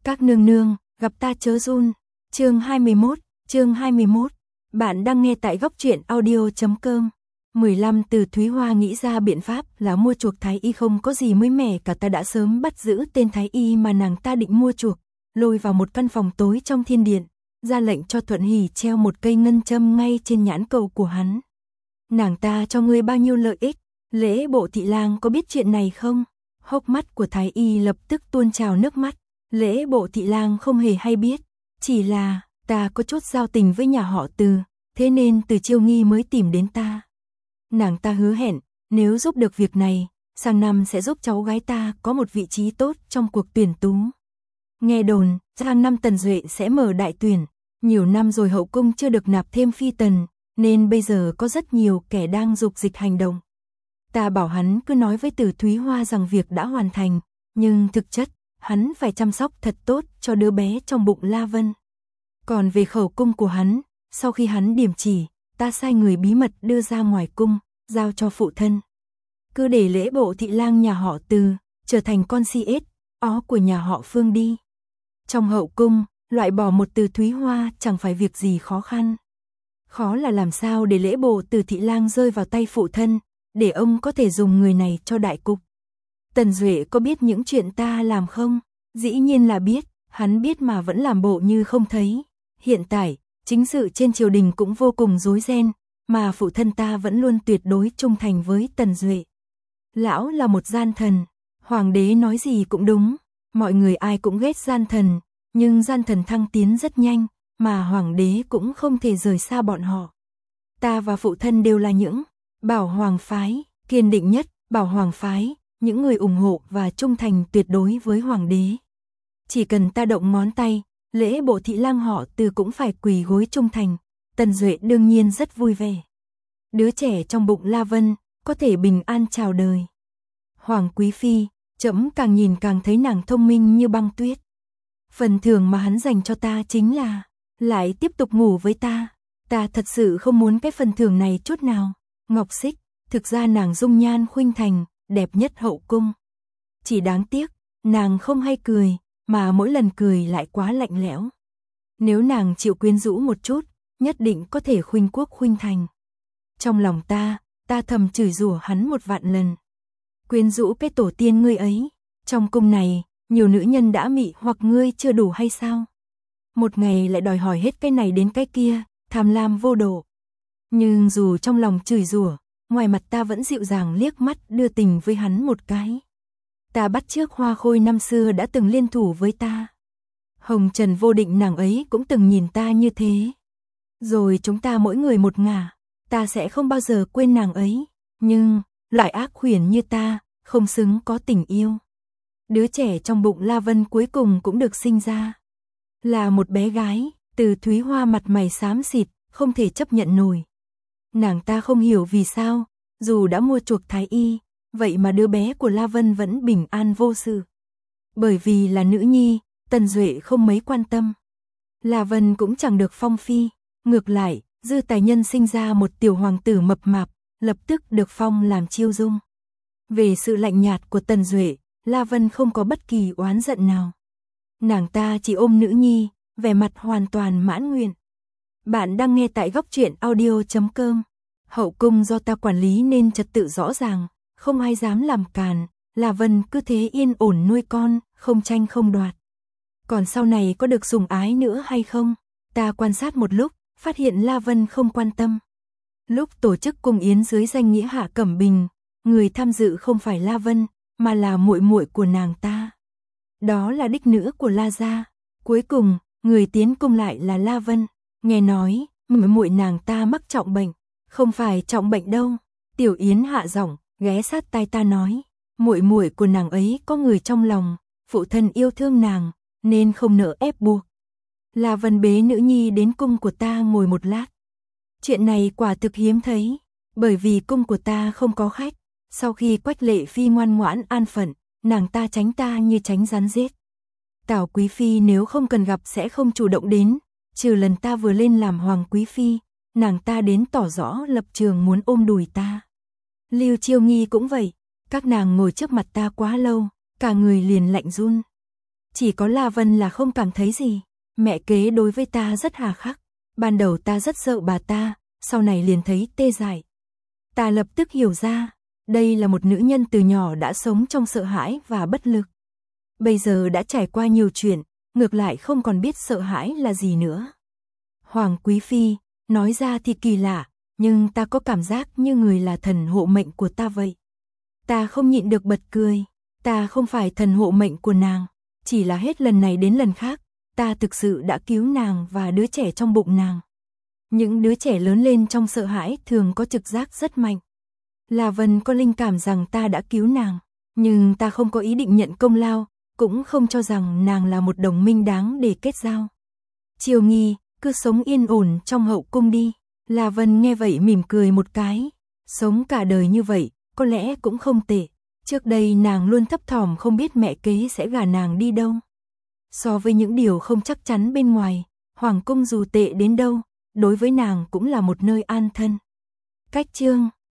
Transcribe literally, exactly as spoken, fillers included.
Các nương nương, gặp ta chớ run. Chương hai mươi mốt, chương hai mươi mốt. Bạn đang nghe tại góc truyện audio chấm com. mười lăm Từ Thúy Hoa nghĩ ra biện pháp là mua chuộc Thái Y không có gì mới mẻ cả, ta đã sớm bắt giữ tên Thái Y mà nàng ta định mua chuộc, lôi vào một căn phòng tối trong thiên điện, ra lệnh cho Thuận Hỷ treo một cây ngân châm ngay trên nhãn cầu của hắn. Nàng ta cho ngươi bao nhiêu lợi ích? Lễ Bộ thị lang có biết chuyện này không? Hốc mắt của Thái Y lập tức tuôn trào nước mắt. Lễ Bộ thị lang không hề hay biết, chỉ là ta có chút giao tình với nhà họ Từ, thế nên Từ Chiêu Nghi mới tìm đến ta. Nàng ta hứa hẹn, nếu giúp được việc này, sang năm sẽ giúp cháu gái ta có một vị trí tốt trong cuộc tuyển tú. Nghe đồn, sang năm Tần Duệ sẽ mở đại tuyển, nhiều năm rồi hậu cung chưa được nạp thêm phi tần, nên bây giờ có rất nhiều kẻ đang dục dịch hành động. Ta bảo hắn cứ nói với Từ Thúy Hoa rằng việc đã hoàn thành, nhưng thực chất, hắn phải chăm sóc thật tốt cho đứa bé trong bụng La Vân. Còn về khẩu cung của hắn, sau khi hắn điểm chỉ, ta sai người bí mật đưa ra ngoài cung, giao cho phụ thân. Cứ để Lễ Bộ thị lang nhà họ Từ trở thành con si ết ó của nhà họ Phương đi. Trong hậu cung, loại bỏ một Từ Thúy Hoa chẳng phải việc gì khó khăn. Khó là làm sao để Lễ Bộ Từ thị lang rơi vào tay phụ thân, để ông có thể dùng người này cho đại cục. Tần Duệ có biết những chuyện ta làm không? Dĩ nhiên là biết, hắn biết mà vẫn làm bộ như không thấy. Hiện tại, chính sự trên triều đình cũng vô cùng rối ren, mà phụ thân ta vẫn luôn tuyệt đối trung thành với Tần Duệ. Lão là một gian thần, hoàng đế nói gì cũng đúng, mọi người ai cũng ghét gian thần, nhưng gian thần thăng tiến rất nhanh, mà hoàng đế cũng không thể rời xa bọn họ. Ta và phụ thân đều là những Bảo Hoàng phái, kiên định nhất, Bảo Hoàng phái, những người ủng hộ và trung thành tuyệt đối với hoàng đế. Chỉ cần ta động ngón tay, Lễ Bộ thị lang họ Từ cũng phải quỳ gối trung thành. Tần Duệ đương nhiên rất vui vẻ. Đứa trẻ trong bụng La Vân có thể bình an chào đời. Hoàng quý phi, trẫm càng nhìn càng thấy nàng thông minh như băng tuyết. Phần thưởng mà hắn dành cho ta chính là lại tiếp tục ngủ với ta. Ta thật sự không muốn cái phần thưởng này chút nào. Ngọc Xích, thực ra nàng dung nhan khuynh thành, đẹp nhất hậu cung. Chỉ đáng tiếc, nàng không hay cười, mà mỗi lần cười lại quá lạnh lẽo. Nếu nàng chịu quyến rũ một chút, nhất định có thể khuynh quốc khuynh thành. Trong lòng ta, ta thầm chửi rủa hắn một vạn lần. Quyến rũ cái tổ tiên ngươi ấy, trong cung này, nhiều nữ nhân đã mị hoặc ngươi chưa đủ hay sao? Một ngày lại đòi hỏi hết cái này đến cái kia, tham lam vô độ. Nhưng dù trong lòng chửi rủa, ngoài mặt ta vẫn dịu dàng liếc mắt đưa tình với hắn một cái. Ta bắt chước Hoa Khôi năm xưa đã từng liên thủ với ta. Hồng Trần Vô Định nàng ấy cũng từng nhìn ta như thế. Rồi chúng ta mỗi người một ngả, ta sẽ không bao giờ quên nàng ấy. Nhưng, loại ác khuyển như ta, không xứng có tình yêu. Đứa trẻ trong bụng La Vân cuối cùng cũng được sinh ra. Là một bé gái, Từ Thúy Hoa mặt mày xám xịt, không thể chấp nhận nổi. Nàng ta không hiểu vì sao, dù đã mua chuộc Thái Y, vậy mà đứa bé của La Vân vẫn bình an vô sự. Bởi vì là nữ nhi, Tần Duệ không mấy quan tâm. La Vân cũng chẳng được phong phi, ngược lại, dư tài nhân sinh ra một tiểu hoàng tử mập mạp, lập tức được phong làm chiêu dung. Về sự lạnh nhạt của Tần Duệ, La Vân không có bất kỳ oán giận nào. Nàng ta chỉ ôm nữ nhi, vẻ mặt hoàn toàn mãn nguyện. Bạn đang nghe tại góc truyện audio chấm com. Hậu cung do ta quản lý nên trật tự rõ ràng, không ai dám làm càn. La Vân cứ thế yên ổn nuôi con, không tranh không đoạt. Còn sau này có được sủng ái nữa hay không? Ta quan sát một lúc, phát hiện La Vân không quan tâm. Lúc tổ chức cung yến dưới danh nghĩa Hạ Cẩm Bình, người tham dự không phải La Vân, mà là muội muội của nàng ta. Đó là đích nữ của La gia. Cuối cùng, người tiến cung lại là La Vân. Nghe nói, muội muội nàng ta mắc trọng bệnh. Không phải trọng bệnh đâu. Tiểu Yến hạ giọng, ghé sát tai ta nói, muội muội của nàng ấy có người trong lòng, phụ thân yêu thương nàng, nên không nỡ ép buộc. La Vân bế nữ nhi đến cung của ta ngồi một lát. Chuyện này quả thực hiếm thấy, bởi vì cung của ta không có khách. Sau khi Quách Lệ Phi ngoan ngoãn an phận, nàng ta tránh ta như tránh rắn rết. Tào Quý Phi nếu không cần gặp sẽ không chủ động đến, trừ lần ta vừa lên làm Hoàng Quý Phi, nàng ta đến tỏ rõ lập trường muốn ôm đùi ta. Lưu Chiêu Nghi cũng vậy, các nàng ngồi trước mặt ta quá lâu, cả người liền lạnh run. Chỉ có La Vân là không cảm thấy gì. Mẹ kế đối với ta rất hà khắc. Ban đầu ta rất sợ bà ta, sau này liền thấy tê dại. Ta lập tức hiểu ra, đây là một nữ nhân từ nhỏ đã sống trong sợ hãi và bất lực. Bây giờ đã trải qua nhiều chuyện, ngược lại không còn biết sợ hãi là gì nữa. Hoàng Quý Phi, nói ra thì kỳ lạ, nhưng ta có cảm giác như người là thần hộ mệnh của ta vậy. Ta không nhịn được bật cười, ta không phải thần hộ mệnh của nàng, chỉ là hết lần này đến lần khác, ta thực sự đã cứu nàng và đứa trẻ trong bụng nàng. Những đứa trẻ lớn lên trong sợ hãi thường có trực giác rất mạnh. La Vân có linh cảm rằng ta đã cứu nàng, nhưng ta không có ý định nhận công lao, cũng không cho rằng nàng là một đồng minh đáng để kết giao. Triều Nghi, cứ sống yên ổn trong hậu cung đi. La Vân nghe vậy mỉm cười một cái. Sống cả đời như vậy, có lẽ cũng không tệ. Trước đây nàng luôn thấp thỏm không biết mẹ kế sẽ gả nàng đi đâu. So với những điều không chắc chắn bên ngoài, hoàng cung dù tệ đến đâu, đối với nàng cũng là một nơi an thân. Cách chương